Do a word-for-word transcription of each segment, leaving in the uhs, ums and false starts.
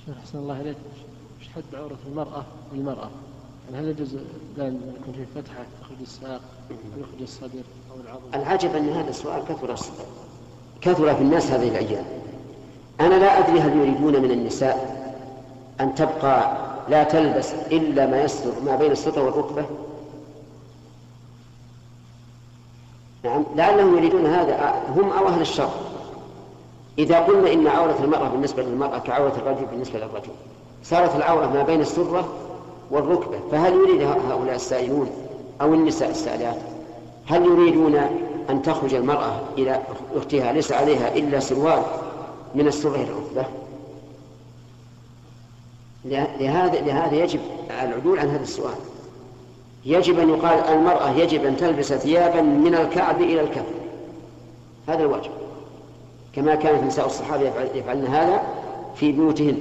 شيخ أحسن الله إليك، وش حد عورة المرأة للمرأة؟ يعني هل يجوز أن يكون فيه فتحة تخرج الساق ويخرج الصدر أو العظم؟ العجب أن هذا السؤال كثر كثر في الناس هذه الأيام. أنا لا أدري هل يريدون من النساء أن تبقى لا تلبس إلا ما يستر ما بين السرة والركبة؟ نعم، لعلهم يريدون هذا هم أو أهل الشر. إذا قلنا إن عورة المرأة بالنسبة للمرأة كعورة الرجل بالنسبة للرجل، صارت العورة ما بين السرة والركبة، فهل يريد هؤلاء السائلون أو النساء السائلات هل يريدون أن تخرج المرأة إلى أختها ليس عليها إلا سروال من السرة إلى الركبة؟ لهذا لهذا يجب العدول عن هذا السؤال. يجب أن يقال المرأة يجب أن تلبس ثيابا من الكعب إلى الكف، هذا الواجب، كما كانت نساء الصحابة يفعلن هذا في بيوتهن.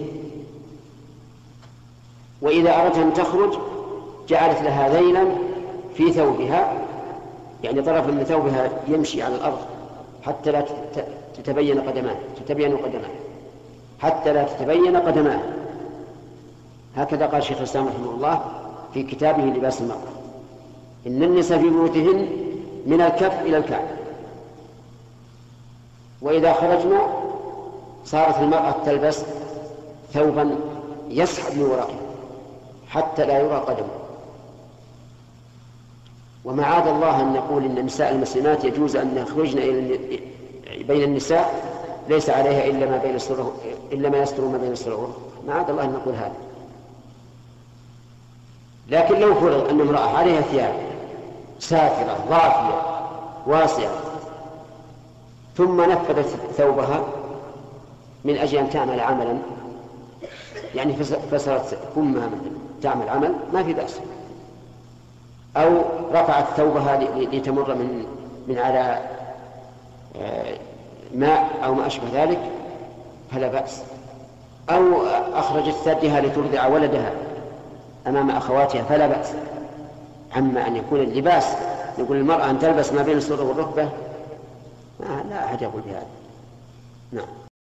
وإذا أردت أن تخرج جعلت لها ذيلا في ثوبها، يعني طرف من ثوبها يمشي على الأرض حتى لا تتبين قدماه تتبين قدماه حتى لا تتبين قدماه. هكذا قال شيخ الإسلام رحمه الله في كتابه لباس المرأة، إن النساء في بيوتهن من الكف إلى الكعب. وإذا خرجنا صارت المرأة تلبس ثوبا يسحب من وراءها حتى لا يرى قدمه. ومعاذ الله أن نقول إن النساء المسلمات يجوز أن يخرجن إلى بين النساء ليس عليها إلا ما بين السرة إلا ما يستر ما بين السرة. معاذ الله أن نقول هذا. لكن لو فرض أن امرأة عليها ثياب سافرة ضافية واسعة ثم نفذت ثوبها من أجل أن تعمل عملا، يعني فسرت كمها تعمل عمل، ما في بأس، أو رفعت ثوبها لتمر من من على ماء أو ما أشبه ذلك فلا بأس، أو أخرجت ثديها لترضع ولدها أمام أخواتها فلا بأس. أما أن يكون اللباس نقول المرأة أن تلبس ما بين السرة والركبة لا أحد يقول بهذا. نعم.